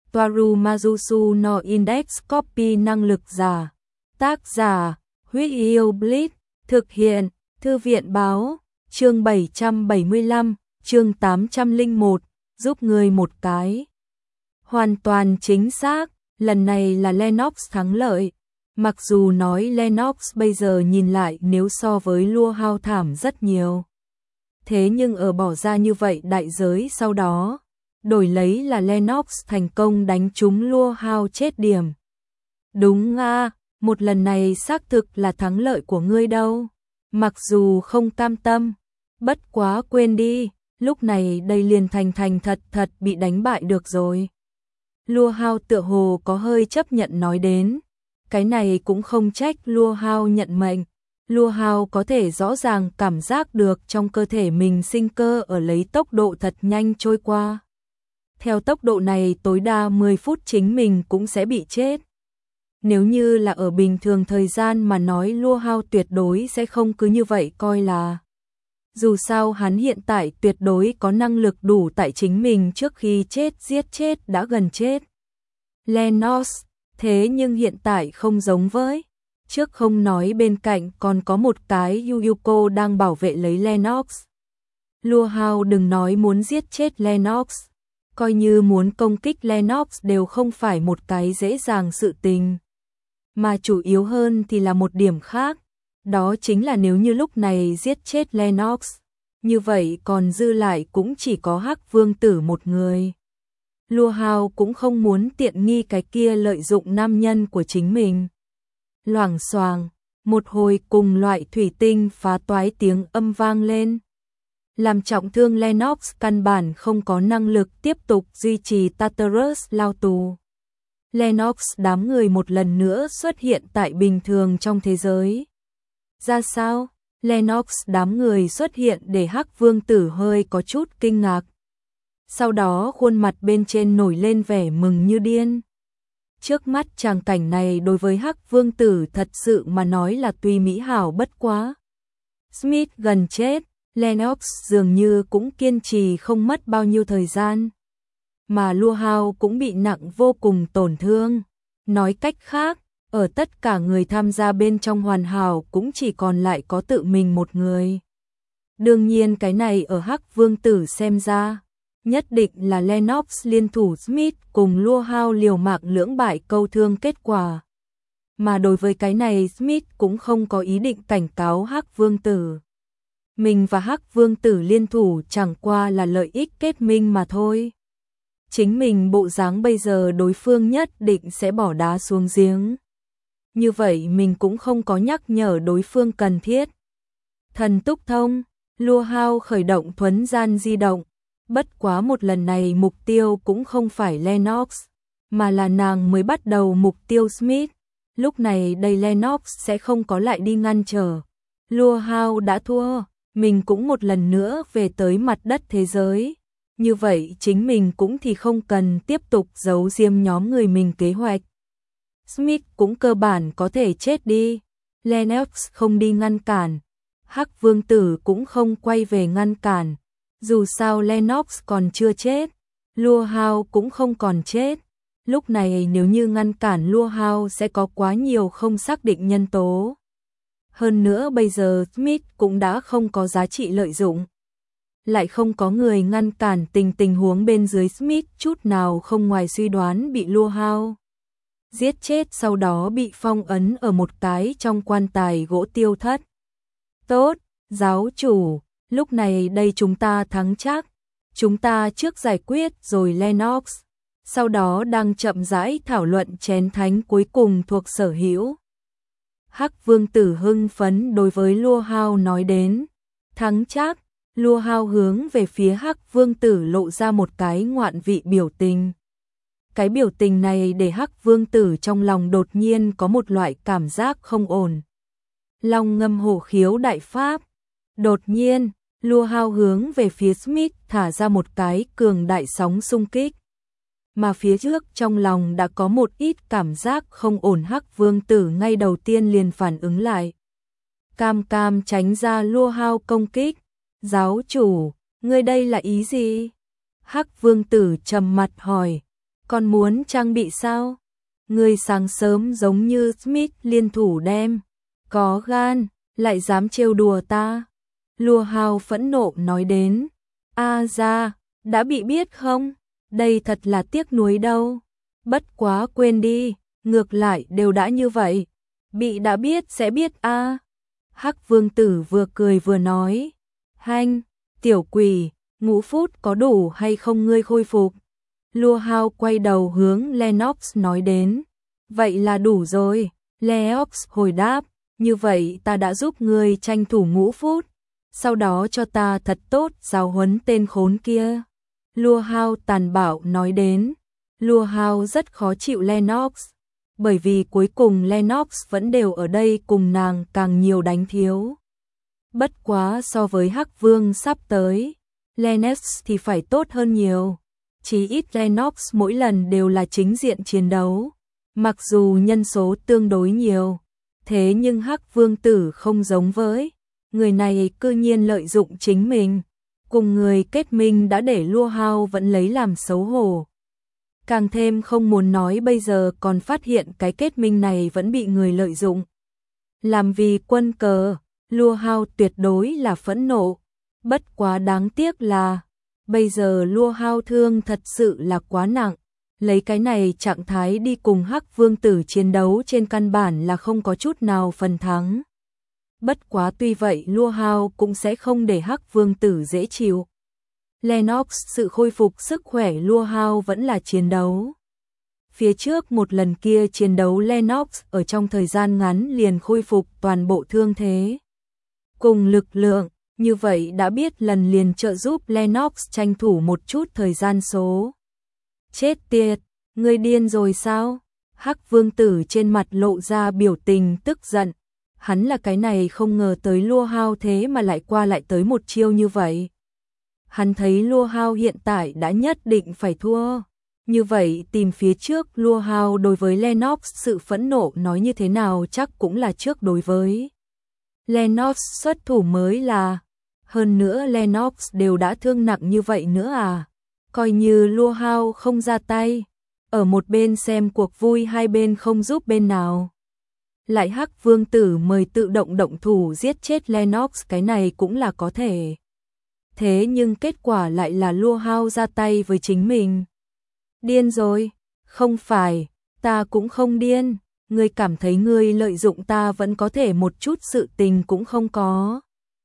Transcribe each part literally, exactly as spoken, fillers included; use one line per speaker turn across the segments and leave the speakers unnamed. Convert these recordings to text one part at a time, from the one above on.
Toaru Majusu no Index Copy năng lực giả. Tác giả, Huyết Yêu Blitz. Thực hiện, Thư viện Báo. Chương bảy trăm bảy mươi lăm, chương tám trăm lẻ một, giúp người một cái. Hoàn toàn chính xác, lần này là Lennox thắng lợi. Mặc dù nói Lennox bây giờ nhìn lại nếu so với Lua Hao thảm rất nhiều. Thế nhưng ở bỏ ra như vậy đại giới sau đó, đổi lấy là Lennox thành công đánh trúng Lua Hao chết điểm. Đúng à, một lần này xác thực là thắng lợi của ngươi đâu. Mặc dù không cam tâm, bất quá quên đi, lúc này đây liền thành thành thật thật bị đánh bại được rồi. Lua Hao tựa hồ có hơi chấp nhận nói đến. Cái này cũng không trách Lua Hao nhận mệnh. Lua Hao có thể rõ ràng cảm giác được trong cơ thể mình sinh cơ ở lấy tốc độ thật nhanh trôi qua. Theo tốc độ này tối đa mười phút chính mình cũng sẽ bị chết. Nếu như là ở bình thường thời gian mà nói Lua Hao tuyệt đối sẽ không cứ như vậy coi là. Dù sao hắn hiện tại tuyệt đối có năng lực đủ tại chính mình trước khi chết giết chết đã gần chết. Lennox, thế nhưng hiện tại không giống với. Trước không nói bên cạnh còn có một cái Yuyuko đang bảo vệ lấy Lennox. Lua Hao đừng nói muốn giết chết Lennox. Coi như muốn công kích Lennox đều không phải một cái dễ dàng sự tình. Mà chủ yếu hơn thì là một điểm khác. Đó chính là nếu như lúc này giết chết Lennox, như vậy còn dư lại cũng chỉ có Hắc Vương Tử một người. Lua Hao cũng không muốn tiện nghi cái kia lợi dụng nam nhân của chính mình. Loảng xoàng, một hồi cùng loại thủy tinh phá toái tiếng âm vang lên. Làm trọng thương Lennox căn bản không có năng lực tiếp tục duy trì Tartarus lao tù. Lennox đám người một lần nữa xuất hiện tại bình thường trong thế giới. Ra sao? Lennox đám người xuất hiện để Hắc Vương Tử hơi có chút kinh ngạc. Sau đó khuôn mặt bên trên nổi lên vẻ mừng như điên. Trước mắt tràng cảnh này đối với Hắc Vương Tử thật sự mà nói là tuy mỹ hảo bất quá. Smith gần chết, Lennox dường như cũng kiên trì không mất bao nhiêu thời gian. Mà Lua Hao cũng bị nặng vô cùng tổn thương. Nói cách khác, ở tất cả người tham gia bên trong hoàn hảo cũng chỉ còn lại có tự mình một người. Đương nhiên cái này ở Hắc Vương Tử xem ra, nhất định là Lennox liên thủ Smith cùng Lua Hao liều mạng lưỡng bại câu thương kết quả. Mà đối với cái này Smith cũng không có ý định cảnh cáo Hắc Vương Tử. Mình và Hắc Vương Tử liên thủ chẳng qua là lợi ích kết minh mà thôi. Chính mình bộ dáng bây giờ đối phương nhất định sẽ bỏ đá xuống giếng. Như vậy mình cũng không có nhắc nhở đối phương cần thiết. Thần túc thông, Lua Hao khởi động thuấn gian di động. Bất quá một lần này mục tiêu cũng không phải Lennox, mà là nàng mới bắt đầu mục tiêu Smith. Lúc này đây Lennox sẽ không có lại đi ngăn trở. Lua Hao đã thua, mình cũng một lần nữa về tới mặt đất thế giới. Như vậy chính mình cũng thì không cần tiếp tục giấu diêm nhóm người mình kế hoạch. Smith cũng cơ bản có thể chết đi. Lennox không đi ngăn cản. Hắc Vương Tử cũng không quay về ngăn cản. Dù sao Lennox còn chưa chết, Lua Hao cũng không còn chết. Lúc này nếu như ngăn cản Lua Hao sẽ có quá nhiều không xác định nhân tố. Hơn nữa bây giờ Smith cũng đã không có giá trị lợi dụng. Lại không có người ngăn cản tình tình huống bên dưới Smith chút nào không ngoài suy đoán bị Lua Hao giết chết sau đó bị phong ấn ở một cái trong quan tài gỗ tiêu thất. Tốt, giáo chủ. Lúc này đây chúng ta thắng chắc. Chúng ta trước giải quyết rồi Lennox. Sau đó đang chậm rãi thảo luận chén thánh cuối cùng thuộc sở hữu. Hắc Vương Tử hưng phấn đối với Lua Hao nói đến. Thắng chắc. Lua Hao hướng về phía Hắc Vương Tử lộ ra một cái ngoạn vị biểu tình. Cái biểu tình này để Hắc Vương Tử trong lòng đột nhiên có một loại cảm giác không ổn. Long ngâm hổ khiếu đại pháp. Đột nhiên, Lua Hao hướng về phía Smith thả ra một cái cường đại sóng xung kích. Mà phía trước trong lòng đã có một ít cảm giác không ổn. Hắc Vương Tử ngay đầu tiên liền phản ứng lại. Cam cam tránh ra Lua Hao công kích. Giáo chủ, ngươi đây là ý gì? Hắc Vương Tử trầm mặt hỏi. Còn muốn trang bị sao? Ngươi sáng sớm giống như Smith liên thủ đem, có gan, lại dám trêu đùa ta. Lua Hao phẫn nộ nói đến. A ra, đã bị biết không? Đây thật là tiếc nuối đâu. Bất quá quên đi, ngược lại đều đã như vậy. Bị đã biết sẽ biết a. À. Hắc Vương Tử vừa cười vừa nói. Hanh, tiểu quỷ, ngũ phút có đủ hay không ngươi khôi phục? Lua Hao quay đầu hướng Lennox nói đến. Vậy là đủ rồi. Lennox hồi đáp. Như vậy ta đã giúp ngươi tranh thủ ngũ phút. Sau đó cho ta thật tốt giáo huấn tên khốn kia. Lua Hao tàn bạo nói đến. Lua Hao rất khó chịu Lennox. Bởi vì cuối cùng Lennox vẫn đều ở đây cùng nàng càng nhiều đánh thiếu. Bất quá so với Hắc Vương sắp tới, Lennox thì phải tốt hơn nhiều. Chỉ ít Lennox mỗi lần đều là chính diện chiến đấu. Mặc dù nhân số tương đối nhiều, thế nhưng Hắc Vương Tử không giống với. Người này cư nhiên lợi dụng chính mình. Cùng người kết minh đã để Lua Hao vẫn lấy làm xấu hổ. Càng thêm không muốn nói bây giờ còn phát hiện cái kết minh này vẫn bị người lợi dụng. Làm vì quân cờ, Lua Hao tuyệt đối là phẫn nộ. Bất quá đáng tiếc là, bây giờ Lua Hao thương thật sự là quá nặng. Lấy cái này trạng thái đi cùng Hắc Vương Tử chiến đấu trên căn bản là không có chút nào phần thắng. Bất quá tuy vậy Lua Hao cũng sẽ không để Hắc Vương Tử dễ chịu. Lennox sự khôi phục sức khỏe Lua Hao vẫn là chiến đấu. Phía trước một lần kia chiến đấu Lennox ở trong thời gian ngắn liền khôi phục toàn bộ thương thế. Cùng lực lượng, như vậy đã biết lần liền trợ giúp Lennox tranh thủ một chút thời gian số. Chết tiệt, ngươi điên rồi sao? Hắc Vương Tử trên mặt lộ ra biểu tình tức giận. Hắn là cái này không ngờ tới Lua Hao thế mà lại qua lại tới một chiêu như vậy. Hắn thấy Lua Hao hiện tại đã nhất định phải thua. Như vậy tìm phía trước Lua Hao đối với Lennox sự phẫn nộ nói như thế nào chắc cũng là trước đối với Lennox xuất thủ mới là. Hơn nữa Lennox đều đã thương nặng như vậy nữa à. Coi như Lua Hao không ra tay. Ở một bên xem cuộc vui hai bên không giúp bên nào. Lại Hắc Vương Tử mời tự động động thủ giết chết Lennox cái này cũng là có thể. Thế nhưng kết quả lại là Lua Hao ra tay với chính mình. Điên rồi, không phải, ta cũng không điên, ngươi cảm thấy ngươi lợi dụng ta vẫn có thể một chút sự tình cũng không có.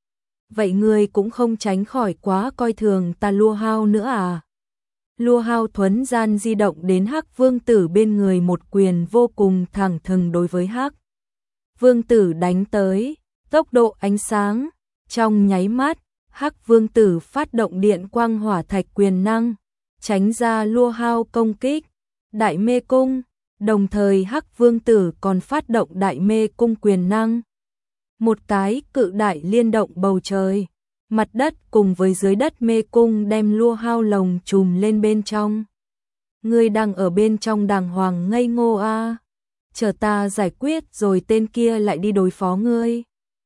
Vậy ngươi cũng không tránh khỏi quá coi thường ta Lua Hao nữa à? Lua Hao thuấn gian di động đến Hắc Vương Tử bên người một quyền vô cùng thẳng thừng đối với Hắc Vương Tử đánh tới, tốc độ ánh sáng, trong nháy mắt, Hắc Vương Tử phát động điện quang hỏa thạch quyền năng, tránh ra Lua Hao công kích, đại mê cung, đồng thời Hắc Vương Tử còn phát động đại mê cung quyền năng. Một cái cự đại liên động bầu trời, mặt đất cùng với dưới đất mê cung đem Lua Hao lồng trùm lên bên trong. Ngươi đang ở bên trong đàng hoàng ngây ngô a, à. Chờ ta giải quyết rồi tên kia lại đi đối phó ngươi.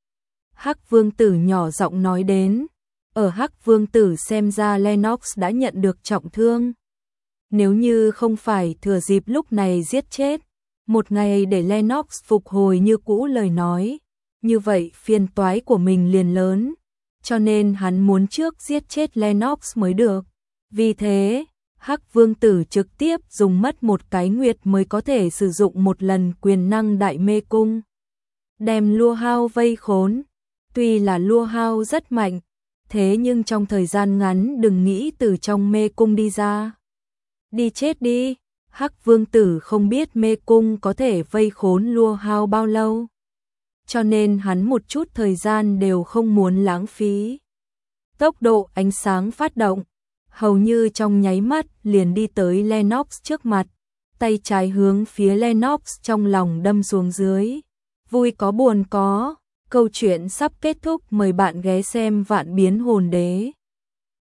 Hắc Vương Tử nhỏ giọng nói đến. Ở Hắc Vương Tử xem ra Lennox đã nhận được trọng thương. Nếu như không phải thừa dịp lúc này giết chết, một ngày để Lennox phục hồi như cũ lời nói, như vậy phiền toái của mình liền lớn, cho nên hắn muốn trước giết chết Lennox mới được. Vì thế, Hắc Vương Tử trực tiếp dùng mất một cái nguyệt mới có thể sử dụng một lần quyền năng đại mê cung, đem Lua Hao vây khốn. Tuy là Lua Hao rất mạnh, thế nhưng trong thời gian ngắn đừng nghĩ từ trong mê cung đi ra. Đi chết đi, Hắc Vương Tử không biết mê cung có thể vây khốn Lua Hao bao lâu. Cho nên hắn một chút thời gian đều không muốn lãng phí. Tốc độ ánh sáng phát động, hầu như trong nháy mắt liền đi tới Lennox trước mặt, tay trái hướng phía Lennox trong lòng đâm xuống dưới. Vui có buồn có, câu chuyện sắp kết thúc, mời bạn ghé xem Vạn Biến Hồn Đế.